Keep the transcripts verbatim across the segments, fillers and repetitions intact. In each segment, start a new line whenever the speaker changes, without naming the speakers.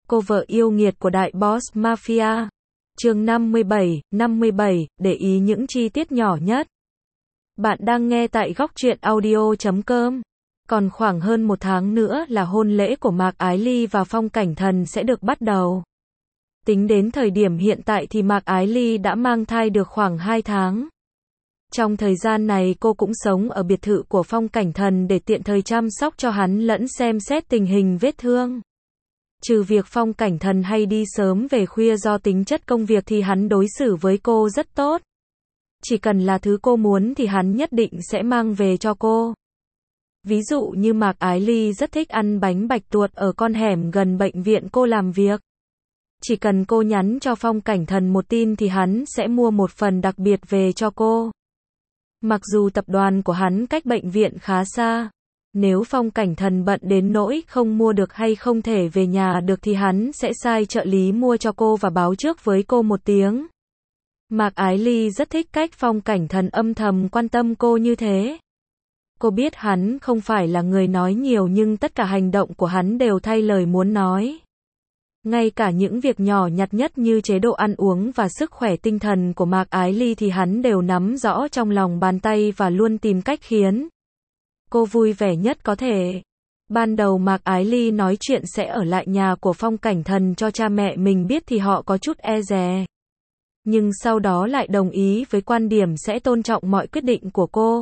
Cô vợ yêu nghiệt của đại boss mafia. Chương năm mươi bảy, năm mươi bảy, để ý những chi tiết nhỏ nhất. Bạn đang nghe tại góc truyện audio chấm com. Còn khoảng hơn một tháng nữa là hôn lễ của Mạc Ái Ly và Phong Cảnh Thần sẽ được bắt đầu. Tính đến thời điểm hiện tại thì Mạc Ái Ly đã mang thai được khoảng hai tháng. Trong thời gian này cô cũng sống ở biệt thự của Phong Cảnh Thần để tiện thời chăm sóc cho hắn lẫn xem xét tình hình vết thương. Trừ việc Phong Cảnh Thần hay đi sớm về khuya do tính chất công việc thì hắn đối xử với cô rất tốt. Chỉ cần là thứ cô muốn thì hắn nhất định sẽ mang về cho cô. Ví dụ như Mạc Ái Ly rất thích ăn bánh bạch tuộc ở con hẻm gần bệnh viện cô làm việc. Chỉ cần cô nhắn cho Phong Cảnh Thần một tin thì hắn sẽ mua một phần đặc biệt về cho cô. Mặc dù tập đoàn của hắn cách bệnh viện khá xa, nếu Phong Cảnh Thần bận đến nỗi không mua được hay không thể về nhà được thì hắn sẽ sai trợ lý mua cho cô và báo trước với cô một tiếng. Mạc Ái Ly rất thích cách Phong Cảnh Thần âm thầm quan tâm cô như thế. Cô biết hắn không phải là người nói nhiều nhưng tất cả hành động của hắn đều thay lời muốn nói. Ngay cả những việc nhỏ nhặt nhất như chế độ ăn uống và sức khỏe tinh thần của Mạc Ái Ly thì hắn đều nắm rõ trong lòng bàn tay và luôn tìm cách khiến cô vui vẻ nhất có thể. Ban đầu Mạc Ái Ly nói chuyện sẽ ở lại nhà của Phong Cảnh Thần cho cha mẹ mình biết thì họ có chút e dè. Nhưng sau đó lại đồng ý với quan điểm sẽ tôn trọng mọi quyết định của cô.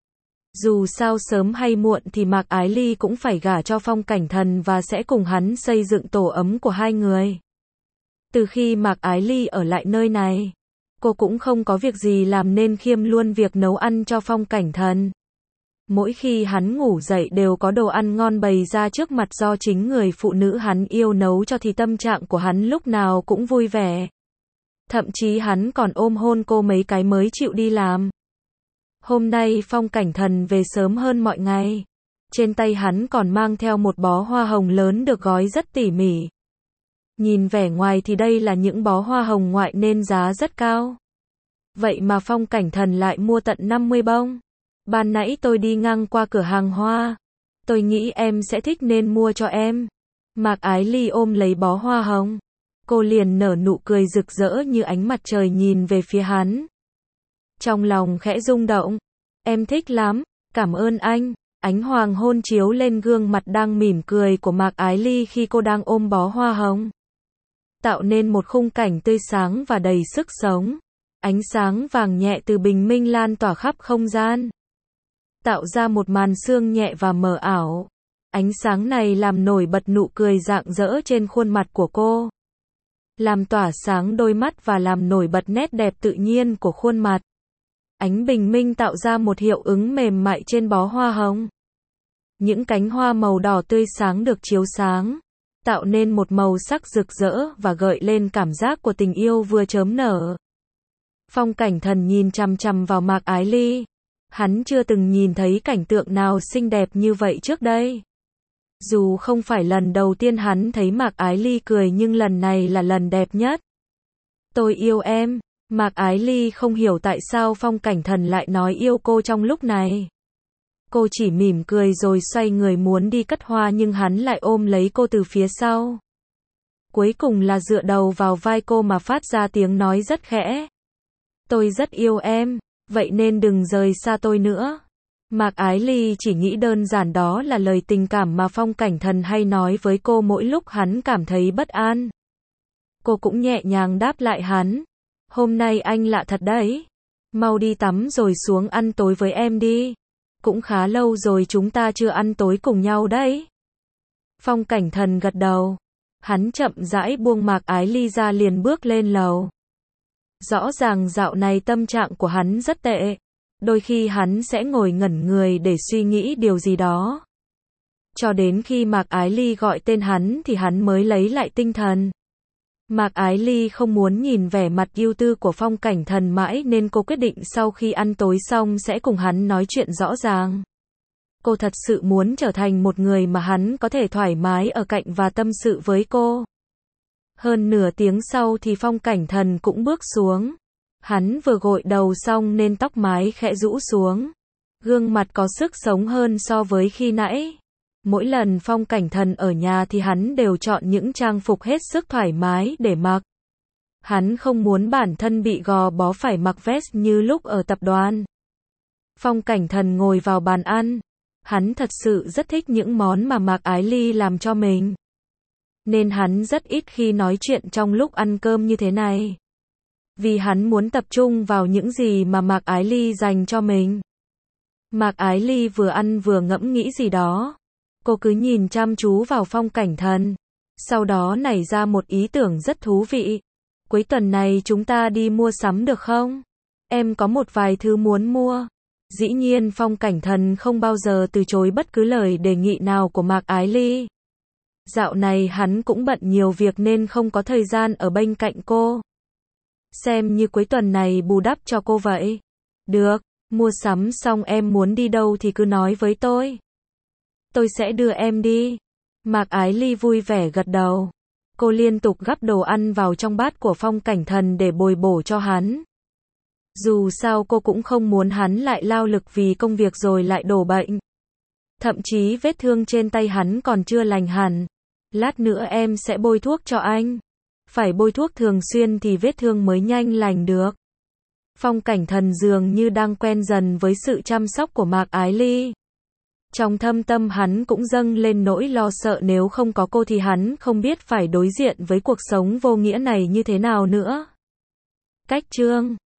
Dù sao sớm hay muộn thì Mạc Ái Ly cũng phải gả cho Phong Cảnh Thần và sẽ cùng hắn xây dựng tổ ấm của hai người. Từ khi Mạc Ái Ly ở lại nơi này, cô cũng không có việc gì làm nên kiêm luôn việc nấu ăn cho Phong Cảnh Thần. Mỗi khi hắn ngủ dậy đều có đồ ăn ngon bày ra trước mặt do chính người phụ nữ hắn yêu nấu cho thì tâm trạng của hắn lúc nào cũng vui vẻ. Thậm chí hắn còn ôm hôn cô mấy cái mới chịu đi làm. Hôm nay Phong Cảnh Thần về sớm hơn mọi ngày. Trên tay hắn còn mang theo một bó hoa hồng lớn được gói rất tỉ mỉ. Nhìn vẻ ngoài thì đây là những bó hoa hồng ngoại nên giá rất cao. Vậy mà Phong Cảnh Thần lại mua tận năm mươi bông. Ban nãy tôi đi ngang qua cửa hàng hoa. Tôi nghĩ em sẽ thích nên mua cho em. Mạc Ái Ly ôm lấy bó hoa hồng. Cô liền nở nụ cười rực rỡ như ánh mặt trời nhìn về phía hắn. Trong lòng khẽ rung động. Em thích lắm, cảm ơn anh. Ánh hoàng hôn chiếu lên gương mặt đang mỉm cười của Mạc Ái Ly khi cô đang ôm bó hoa hồng. Tạo nên một khung cảnh tươi sáng và đầy sức sống. Ánh sáng vàng nhẹ từ bình minh lan tỏa khắp không gian. Tạo ra một màn sương nhẹ và mờ ảo. Ánh sáng này làm nổi bật nụ cười rạng rỡ trên khuôn mặt của cô. Làm tỏa sáng đôi mắt và làm nổi bật nét đẹp tự nhiên của khuôn mặt. Ánh bình minh tạo ra một hiệu ứng mềm mại trên bó hoa hồng. Những cánh hoa màu đỏ tươi sáng được chiếu sáng, tạo nên một màu sắc rực rỡ và gợi lên cảm giác của tình yêu vừa chớm nở. Phong Cảnh Thần nhìn chằm chằm vào Mạc Ái Ly. Hắn chưa từng nhìn thấy cảnh tượng nào xinh đẹp như vậy trước đây. Dù không phải lần đầu tiên hắn thấy Mạc Ái Ly cười nhưng lần này là lần đẹp nhất. Tôi yêu em. Mạc Ái Ly không hiểu tại sao Phong Cảnh Thần lại nói yêu cô trong lúc này. Cô chỉ mỉm cười rồi xoay người muốn đi cất hoa nhưng hắn lại ôm lấy cô từ phía sau. Cuối cùng là dựa đầu vào vai cô mà phát ra tiếng nói rất khẽ. Tôi rất yêu em, vậy nên đừng rời xa tôi nữa. Mạc Ái Ly chỉ nghĩ đơn giản đó là lời tình cảm mà Phong Cảnh Thần hay nói với cô mỗi lúc hắn cảm thấy bất an. Cô cũng nhẹ nhàng đáp lại hắn. Hôm nay anh lạ thật đấy. Mau đi tắm rồi xuống ăn tối với em đi. Cũng khá lâu rồi chúng ta chưa ăn tối cùng nhau đấy. Phong Cảnh Thần gật đầu. Hắn chậm rãi buông Mạc Ái Ly ra liền bước lên lầu. Rõ ràng dạo này tâm trạng của hắn rất tệ. Đôi khi hắn sẽ ngồi ngẩn người để suy nghĩ điều gì đó. Cho đến khi Mạc Ái Ly gọi tên hắn thì hắn mới lấy lại tinh thần. Mạc Ái Ly không muốn nhìn vẻ mặt ưu tư của Phong Cảnh Thần mãi nên cô quyết định sau khi ăn tối xong sẽ cùng hắn nói chuyện rõ ràng. Cô thật sự muốn trở thành một người mà hắn có thể thoải mái ở cạnh và tâm sự với cô. Hơn nửa tiếng sau thì Phong Cảnh Thần cũng bước xuống. Hắn vừa gội đầu xong nên tóc mái khẽ rũ xuống. Gương mặt có sức sống hơn so với khi nãy. Mỗi lần Phong Cảnh Thần ở nhà thì hắn đều chọn những trang phục hết sức thoải mái để mặc. Hắn không muốn bản thân bị gò bó phải mặc vest như lúc ở tập đoàn. Phong Cảnh Thần ngồi vào bàn ăn. Hắn thật sự rất thích những món mà Mạc Ái Ly làm cho mình. Nên hắn rất ít khi nói chuyện trong lúc ăn cơm như thế này. Vì hắn muốn tập trung vào những gì mà Mạc Ái Ly dành cho mình. Mạc Ái Ly vừa ăn vừa ngẫm nghĩ gì đó. Cô cứ nhìn chăm chú vào Phong Cảnh Thần. Sau đó nảy ra một ý tưởng rất thú vị. Cuối tuần này chúng ta đi mua sắm được không? Em có một vài thứ muốn mua. Dĩ nhiên Phong Cảnh Thần không bao giờ từ chối bất cứ lời đề nghị nào của Mạc Ái Ly. Dạo này hắn cũng bận nhiều việc nên không có thời gian ở bên cạnh cô. Xem như cuối tuần này bù đắp cho cô vậy. Được, mua sắm xong em muốn đi đâu thì cứ nói với tôi. Tôi sẽ đưa em đi. Mạc Ái Ly vui vẻ gật đầu. Cô liên tục gắp đồ ăn vào trong bát của Phong Cảnh Thần để bồi bổ cho hắn. Dù sao cô cũng không muốn hắn lại lao lực vì công việc rồi lại đổ bệnh. Thậm chí vết thương trên tay hắn còn chưa lành hẳn. Lát nữa em sẽ bôi thuốc cho anh. Phải bôi thuốc thường xuyên thì vết thương mới nhanh lành được. Phong Cảnh Thần dường như đang quen dần với sự chăm sóc của Mạc Ái Ly. Trong thâm tâm hắn cũng dâng lên nỗi lo sợ nếu không có cô thì hắn không biết phải đối diện với cuộc sống vô nghĩa này như thế nào nữa. Cách chương